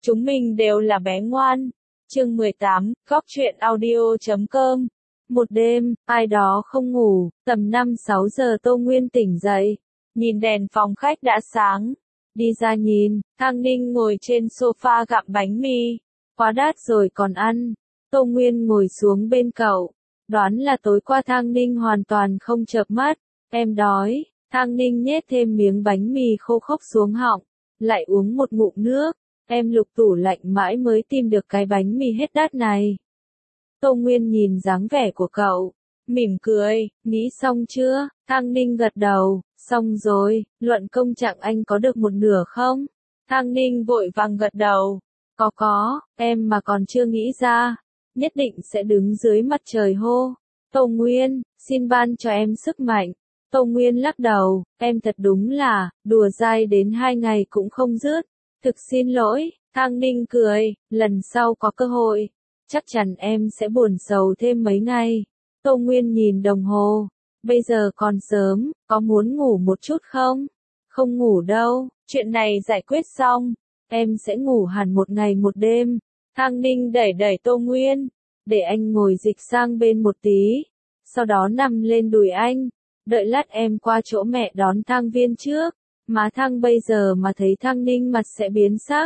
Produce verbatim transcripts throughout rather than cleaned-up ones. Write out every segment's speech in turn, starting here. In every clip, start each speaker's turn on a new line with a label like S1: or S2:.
S1: Chúng mình đều là bé ngoan. Chương mười tám, góc truyện audio chấm com. Một đêm, ai đó không ngủ, tầm năm sáu giờ Tô Nguyên tỉnh dậy, nhìn đèn phòng khách đã sáng. Đi ra nhìn, Thang Ninh ngồi trên sofa gặm bánh mì. Quá đắt rồi còn ăn. Tô Nguyên ngồi xuống bên cậu. Đoán là tối qua Thang Ninh hoàn toàn không chợp mắt. Em đói. Thang Ninh nhét thêm miếng bánh mì khô khốc xuống họng, lại uống một ngụm nước. Em lục tủ lạnh mãi mới tìm được cái bánh mì hết đắt này. Tô Nguyên nhìn dáng vẻ của cậu, mỉm cười, nghĩ xong chưa? Thang Ninh gật đầu, xong rồi, luận công trạng anh có được một nửa không? Thang Ninh vội vàng gật đầu, có có, em mà còn chưa nghĩ ra, nhất định sẽ đứng dưới mặt trời hô. Tô Nguyên, xin ban cho em sức mạnh. Tô Nguyên lắc đầu, em thật đúng là, đùa dai đến hai ngày cũng không dứt. Thực xin lỗi, Thang Ninh cười, lần sau có cơ hội, chắc chắn em sẽ buồn sầu thêm mấy ngày. Tô Nguyên nhìn đồng hồ, bây giờ còn sớm, có muốn ngủ một chút không? Không ngủ đâu, chuyện này giải quyết xong, em sẽ ngủ hẳn một ngày một đêm. Thang Ninh đẩy đẩy Tô Nguyên, để anh ngồi dịch sang bên một tí, sau đó nằm lên đùi anh, đợi lát em qua chỗ mẹ đón Thang Viên trước. Má Thang bây giờ mà thấy Thang Ninh mặt sẽ biến sắc.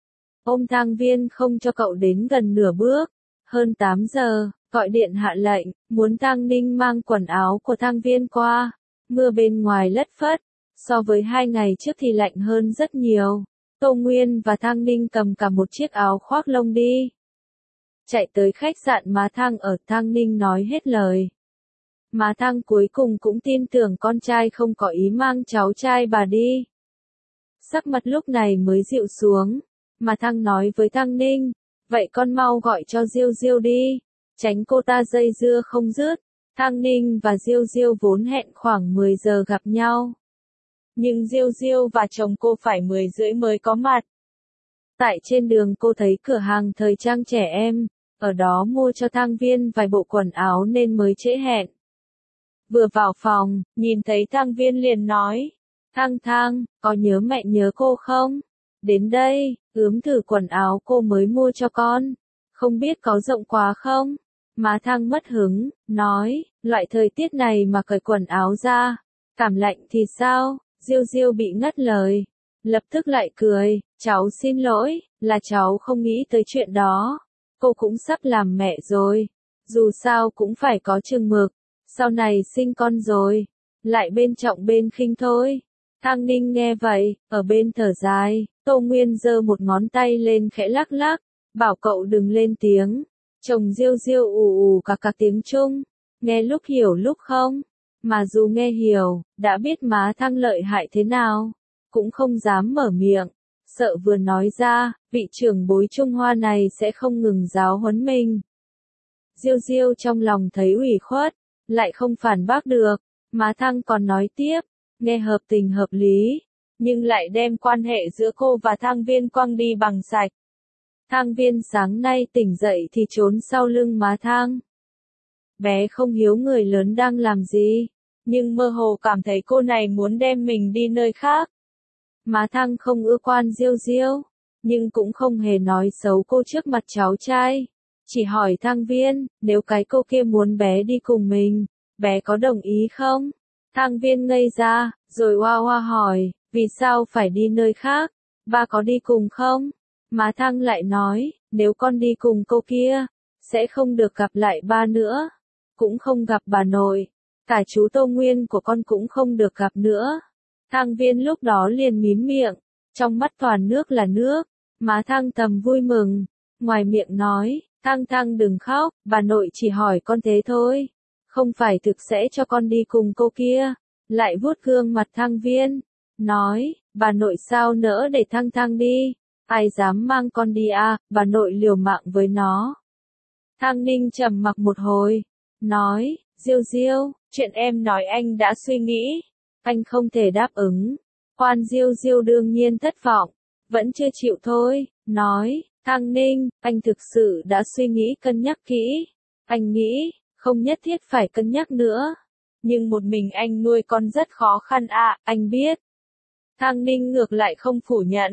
S1: Ôm Thang Viên không cho cậu đến gần nửa bước. Hơn tám giờ, gọi điện hạ lệnh, muốn Thang Ninh mang quần áo của Thang Viên qua. Mưa bên ngoài lất phất, so với hai ngày trước thì lạnh hơn rất nhiều. Tô Nguyên và Thang Ninh cầm cả một chiếc áo khoác lông đi. Chạy tới khách sạn Má Thang ở. Thang Ninh nói hết lời. Má Thang cuối cùng cũng tin tưởng con trai không có ý mang cháu trai bà đi. Sắc mặt lúc này mới dịu xuống. Má Thang nói với Thang Ninh, vậy con mau gọi cho Diêu Diêu đi, tránh cô ta dây dưa không dứt. Thang Ninh và Diêu Diêu vốn hẹn khoảng mười giờ gặp nhau. Nhưng Diêu Diêu và chồng cô phải mười rưỡi mới có mặt. Tại trên đường cô thấy cửa hàng thời trang trẻ em, ở đó mua cho Thang Viên vài bộ quần áo nên mới trễ hẹn. Vừa vào phòng, nhìn thấy Thang Viên liền nói, Thang Thang, có nhớ mẹ nhớ cô không? Đến đây, ướm thử quần áo cô mới mua cho con, không biết có rộng quá không? Má Thang mất hứng, nói, loại thời tiết này mà cởi quần áo ra, cảm lạnh thì sao? Diêu Diêu bị ngắt lời, lập tức lại cười, cháu xin lỗi, là cháu không nghĩ tới chuyện đó. Cô cũng sắp làm mẹ rồi, dù sao cũng phải có chừng mực. Sau này sinh con rồi, lại bên trọng bên khinh thôi. Thang Ninh nghe vậy, ở bên thở dài, Tô Nguyên giơ một ngón tay lên khẽ lắc lắc, bảo cậu đừng lên tiếng. Chồng Diêu Diêu ù ù cả các tiếng Trung, nghe lúc hiểu lúc không, mà dù nghe hiểu, đã biết Má Thang lợi hại thế nào, cũng không dám mở miệng, sợ vừa nói ra, vị trưởng bối Trung Hoa này sẽ không ngừng giáo huấn mình. Diêu Diêu trong lòng thấy ủy khuất, lại không phản bác được. Má Thang còn nói tiếp, nghe hợp tình hợp lý, nhưng lại đem quan hệ giữa cô và Thang Viên quăng đi bằng sạch. Thang Viên sáng nay tỉnh dậy thì trốn sau lưng Má Thang. Bé không hiếu người lớn đang làm gì, nhưng mơ hồ cảm thấy cô này muốn đem mình đi nơi khác. Má Thang không ưa quan Diêu Diêu, nhưng cũng không hề nói xấu cô trước mặt cháu trai. Chỉ hỏi Thang Viên, nếu cái cô kia muốn bé đi cùng mình, bé có đồng ý không? Thang Viên ngây ra, rồi oa oa hỏi, vì sao phải đi nơi khác? Ba có đi cùng không? Má Thang lại nói, nếu con đi cùng cô kia, sẽ không được gặp lại ba nữa, cũng không gặp bà nội, cả chú Tô Nguyên của con cũng không được gặp nữa. Thang Viên lúc đó liền mím miệng, trong mắt toàn nước là nước. Má Thang thầm vui mừng, ngoài miệng nói, Thang Thang đừng khóc, bà nội chỉ hỏi con thế thôi, không phải thực sẽ cho con đi cùng cô kia. Lại vuốt gương mặt Thang Viên, nói, bà nội sao nỡ để Thang Thang đi, ai dám mang con đi à, bà nội liều mạng với nó. Thang Ninh trầm mặc một hồi, nói, Diêu Diêu, chuyện em nói anh đã suy nghĩ, anh không thể đáp ứng. Quan Diêu Diêu đương nhiên thất vọng, vẫn chưa chịu thôi, nói, Thang Ninh, anh thực sự đã suy nghĩ cân nhắc kỹ, anh nghĩ, không nhất thiết phải cân nhắc nữa, nhưng một mình anh nuôi con rất khó khăn à, anh biết. Thang Ninh ngược lại không phủ nhận,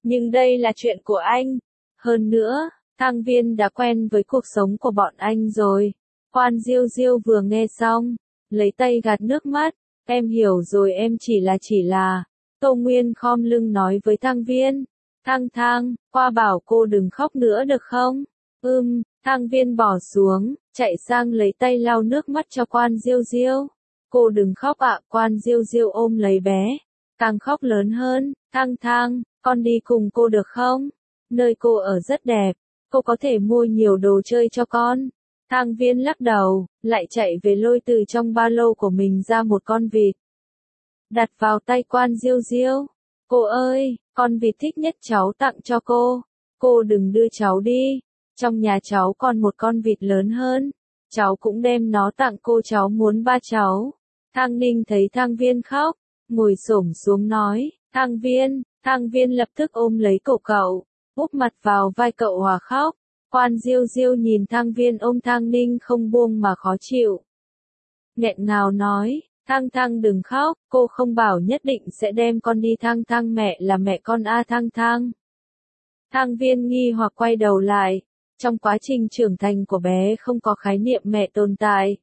S1: Nhưng đây là chuyện của anh. Hơn nữa, Thang Viên đã quen với cuộc sống của bọn anh rồi. Quan Diêu Diêu vừa nghe xong, lấy tay gạt nước mắt. Em hiểu rồi, em chỉ là chỉ là. Tô Nguyên khom lưng nói với Thang Viên. Thang Thang, qua bảo cô đừng khóc nữa được không? Ừm, Thang Viên bỏ xuống, chạy sang lấy tay lau nước mắt cho Quan Diêu Diêu. Cô đừng khóc ạ. Quan Diêu Diêu ôm lấy bé, càng khóc lớn hơn. Thang Thang, con đi cùng cô được không? Nơi cô ở rất đẹp, cô có thể mua nhiều đồ chơi cho con. Thang Viên lắc đầu, lại chạy về lôi từ trong ba lô của mình ra một con vịt. Đặt vào tay Quan Diêu Diêu. Cô ơi, con vịt thích nhất cháu tặng cho cô. Cô đừng đưa cháu đi. Trong nhà cháu còn một con vịt lớn hơn. Cháu cũng đem nó tặng cô, cháu muốn ba cháu. Thang Ninh thấy Thang Viên khóc, ngồi xổm xuống nói, Thang Viên. Thang Viên lập tức ôm lấy cổ cậu, úp mặt vào vai cậu hòa khóc. Quan Diêu Diêu nhìn Thang Viên ôm Thang Ninh không buông mà khó chịu. Nghẹn ngào nói, Thang Thang đừng khóc, cô không bảo nhất định sẽ đem con đi. Thang Thang mẹ là mẹ con a. Thang Thang. Thang Viên nghi hoặc quay đầu lại. Trong quá trình trưởng thành của bé không có khái niệm mẹ tồn tại.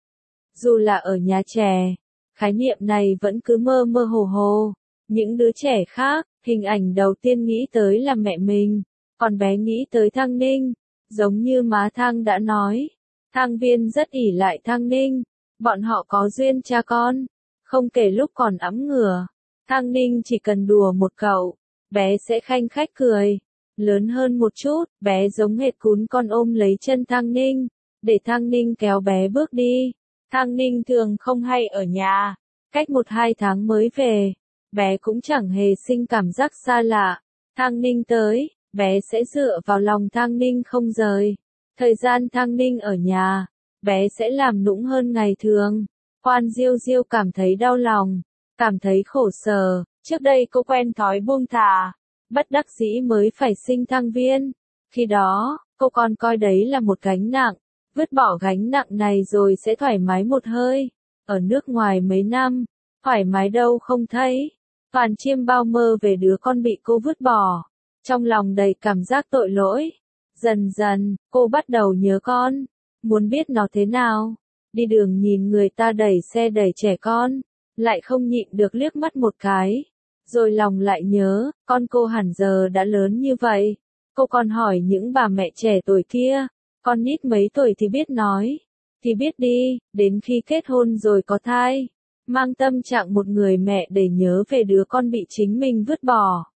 S1: Dù là ở nhà trẻ, khái niệm này vẫn cứ mơ mơ hồ hồ. Những đứa trẻ khác, hình ảnh đầu tiên nghĩ tới là mẹ mình, còn bé nghĩ tới Thang Ninh. Giống như má Thang đã nói, Thang Viên rất ỷ lại Thang Ninh, bọn họ có duyên cha con, không kể lúc còn ẵm ngửa. Thang Ninh chỉ cần đùa một cậu, bé sẽ khanh khách cười. Lớn hơn một chút, bé giống hệt cún con ôm lấy chân Thang Ninh, để Thang Ninh kéo bé bước đi. Thang Ninh thường không hay ở nhà, cách một hai tháng mới về. Bé cũng chẳng hề sinh cảm giác xa lạ. Thang Ninh tới, bé sẽ dựa vào lòng Thang Ninh không rời. Thời gian Thang Ninh ở nhà, bé sẽ làm nũng hơn ngày thường. Quan Diêu Diêu cảm thấy đau lòng, cảm thấy khổ sở. Trước đây cô quen thói buông thả, bất đắc dĩ mới phải sinh Thang Viên. Khi đó, cô còn coi đấy là một gánh nặng. Vứt bỏ gánh nặng này rồi sẽ thoải mái một hơi. Ở nước ngoài mấy năm, thoải mái đâu không thấy. Toàn chiêm bao mơ về đứa con bị cô vứt bỏ. Trong lòng đầy cảm giác tội lỗi. Dần dần, cô bắt đầu nhớ con. Muốn biết nó thế nào. Đi đường nhìn người ta đẩy xe đẩy trẻ con, lại không nhịn được liếc mắt một cái. Rồi lòng lại nhớ, con cô hẳn giờ đã lớn như vậy. Cô còn hỏi những bà mẹ trẻ tuổi kia, con nít mấy tuổi thì biết nói. Thì biết đi, đến khi kết hôn rồi có thai. Mang tâm trạng một người mẹ để nhớ về đứa con bị chính mình vứt bỏ.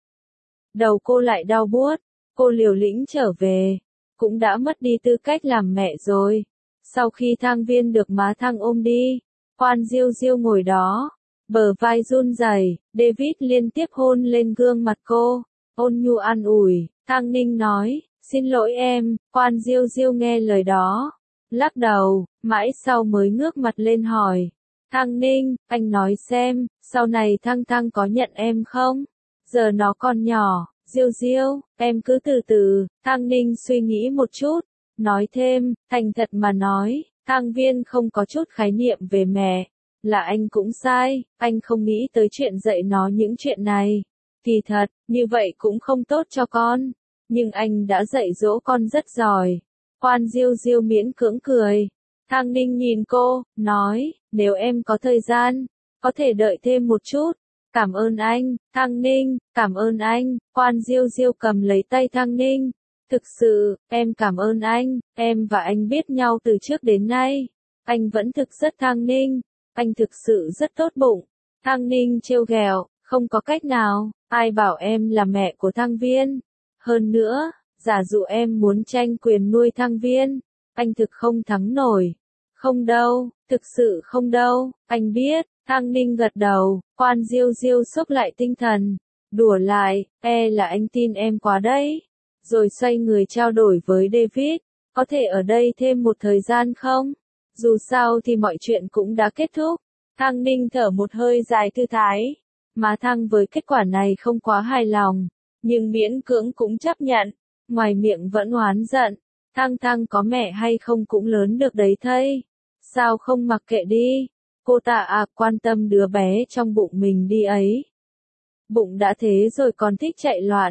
S1: Đầu cô lại đau buốt, cô liều lĩnh trở về, cũng đã mất đi tư cách làm mẹ rồi. Sau khi Thang Viên được má Thang ôm đi, Quan Diêu Diêu ngồi đó, bờ vai run rẩy. David liên tiếp hôn lên gương mặt cô, ôn nhu an ủi. Thang Ninh nói, xin lỗi em. Quan Diêu Diêu nghe lời đó, lắc đầu, mãi sau mới ngước mặt lên hỏi. Thang Ninh, anh nói xem, sau này Thang Thang có nhận em không? Giờ nó còn nhỏ. Diêu Diêu, em cứ từ từ. Thang Ninh suy nghĩ một chút, nói thêm, thành thật mà nói, Thang Viên không có chút khái niệm về mẹ. Là anh cũng sai, anh không nghĩ tới chuyện dạy nó những chuyện này. Kỳ thật, như vậy cũng không tốt cho con. Nhưng anh đã dạy dỗ con rất giỏi. Quan Diêu Diêu miễn cưỡng cười. Thang Ninh nhìn cô, nói, nếu em có thời gian, có thể đợi thêm một chút. Cảm ơn anh. Thang Ninh, cảm ơn anh. Quan Diêu Diêu cầm lấy tay Thang Ninh. Thực sự, em cảm ơn anh, em và anh biết nhau từ trước đến nay. Anh vẫn thực rất Thang Ninh, anh thực sự rất tốt bụng. Thang Ninh trêu ghẹo, không có cách nào, ai bảo em là mẹ của Thang Viên. Hơn nữa, giả dụ em muốn tranh quyền nuôi Thang Viên, anh thực không thắng nổi. Không đâu, thực sự không đâu, anh biết. Thang Ninh gật đầu. Quan Diêu Diêu xốc lại tinh thần, đùa lại, e là anh tin em quá đấy. Rồi xoay người trao đổi với David, có thể ở đây thêm một thời gian không? Dù sao thì mọi chuyện cũng đã kết thúc. Thang Ninh thở một hơi dài thư thái. Má Thang với kết quả này không quá hài lòng, nhưng miễn cưỡng cũng chấp nhận, ngoài miệng vẫn oán giận. Thang Thang có mẹ hay không cũng lớn được đấy thây. Sao không mặc kệ đi? Cô ta à quan tâm đứa bé trong bụng mình đi ấy. Bụng đã thế rồi còn thích chạy loạn.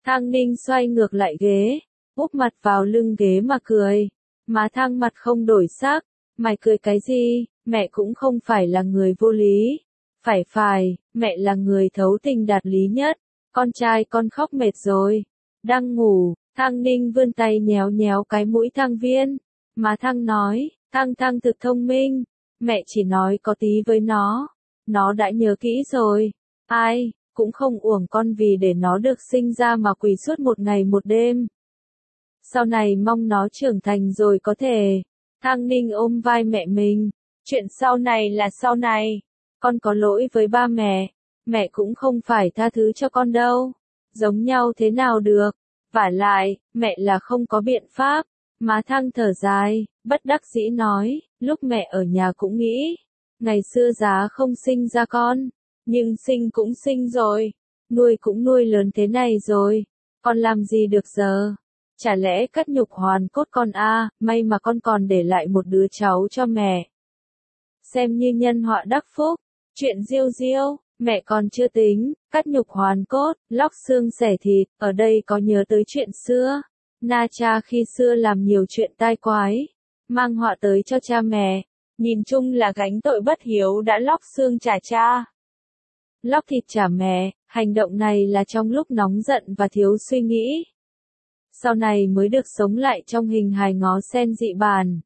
S1: Thang Ninh xoay ngược lại ghế, úp mặt vào lưng ghế mà cười. Má Thang mặt không đổi sắc, mày cười cái gì, mẹ cũng không phải là người vô lý. Phải phải, mẹ là người thấu tình đạt lý nhất, con trai con khóc mệt rồi. Đang ngủ, Thang Ninh vươn tay nhéo nhéo cái mũi Thang Viên. Má Thang nói, Thang Thang thực thông minh, mẹ chỉ nói có tí với nó, nó đã nhớ kỹ rồi. Ai, cũng không uổng con vì để nó được sinh ra mà quỳ suốt một ngày một đêm. Sau này mong nó trưởng thành rồi có thể. Thang Ninh ôm vai mẹ mình, chuyện sau này là sau này. Con có lỗi với ba mẹ, mẹ cũng không phải tha thứ cho con đâu. Giống nhau thế nào được, vả lại, mẹ là không có biện pháp. Má Thang thở dài, bất đắc dĩ nói, lúc mẹ ở nhà cũng nghĩ, ngày xưa giá không sinh ra con, nhưng sinh cũng sinh rồi, nuôi cũng nuôi lớn thế này rồi, con làm gì được giờ? Chả lẽ cắt nhục hoàn cốt con a, may mà con còn để lại một đứa cháu cho mẹ. Xem như nhân họa đắc phúc, chuyện diêu diêu, mẹ còn chưa tính, cắt nhục hoàn cốt, lóc xương xẻ thịt, ở đây có nhớ tới chuyện xưa. Na cha khi xưa làm nhiều chuyện tai quái, mang họa tới cho cha mẹ, nhìn chung là gánh tội bất hiếu đã lóc xương trả cha. Lóc thịt trả mẹ, hành động này là trong lúc nóng giận và thiếu suy nghĩ. Sau này mới được sống lại trong hình hài ngó sen dị bản.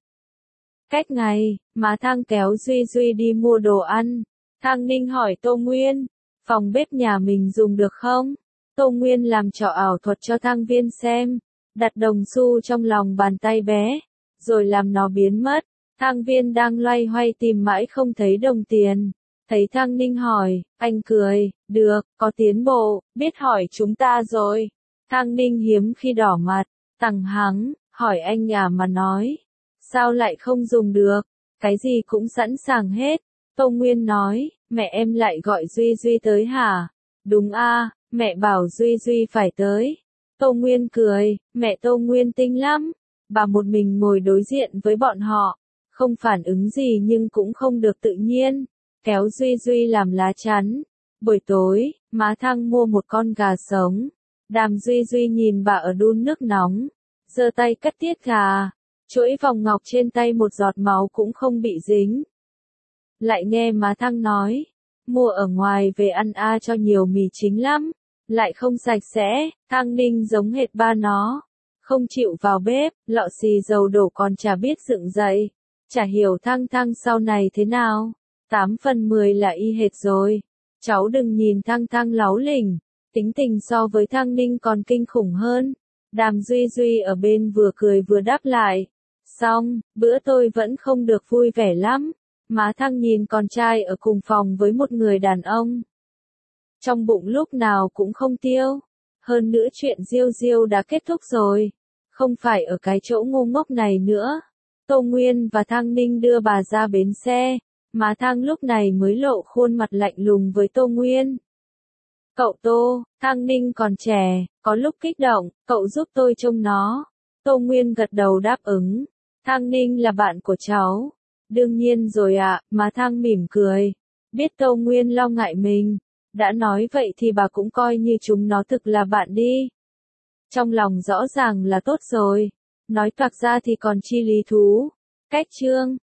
S1: Cách ngày, má Thang kéo Duy Duy đi mua đồ ăn. Thang Ninh hỏi Tô Nguyên, phòng bếp nhà mình dùng được không? Tô Nguyên làm trò ảo thuật cho Thang Viên xem, đặt đồng xu trong lòng bàn tay bé, rồi làm nó biến mất. Thang Viên đang loay hoay tìm mãi không thấy đồng tiền. Thấy Thang Ninh hỏi, anh cười, được, có tiến bộ, biết hỏi chúng ta rồi. Thang Ninh hiếm khi đỏ mặt, tằng hắng, hỏi anh à mà nói. Sao lại không dùng được, cái gì cũng sẵn sàng hết. Tô Nguyên nói, mẹ em lại gọi Duy Duy tới hả? Đúng a, mẹ bảo Duy Duy phải tới. Tô Nguyên cười, mẹ Tô Nguyên tinh lắm. Bà một mình ngồi đối diện với bọn họ, không phản ứng gì nhưng cũng không được tự nhiên. Kéo Duy Duy làm lá chắn. Buổi tối, má Thang mua một con gà sống. Đàm Duy Duy nhìn bà ở đun nước nóng, giơ tay cắt tiết gà, chuỗi vòng ngọc trên tay một giọt máu cũng không bị dính. Lại nghe má Thang nói, mua ở ngoài về ăn a cho nhiều mì chính lắm, lại không sạch sẽ. Thang Ninh giống hệt ba nó, không chịu vào bếp, lọ xì dầu đổ còn chả biết dựng dậy. Chả hiểu Thang Thang sau này thế nào, tám phần mười là y hệt rồi. Cháu đừng nhìn Thang Thang láu lỉnh, tính tình so với Thang Ninh còn kinh khủng hơn. Đàm Duy Duy ở bên vừa cười vừa đáp lại. Xong, bữa tôi vẫn không được vui vẻ lắm. Má Thang nhìn con trai ở cùng phòng với một người đàn ông. Trong bụng lúc nào cũng không tiêu. Hơn nữa chuyện diêu diêu đã kết thúc rồi. Không phải ở cái chỗ ngu ngốc này nữa. Tô Nguyên và Thang Ninh đưa bà ra bến xe. Má Thang lúc này mới lộ khuôn mặt lạnh lùng với Tô Nguyên. Cậu Tô, Thang Ninh còn trẻ, có lúc kích động, cậu giúp tôi trông nó. Tô Nguyên gật đầu đáp ứng. Thang Ninh là bạn của cháu. Đương nhiên rồi ạ, à, má Thang mỉm cười. Biết Tô Nguyên lo ngại mình. Đã nói vậy thì bà cũng coi như chúng nó thực là bạn đi. Trong lòng rõ ràng là tốt rồi. Nói toạc ra thì còn chi lý thú. Cách chương.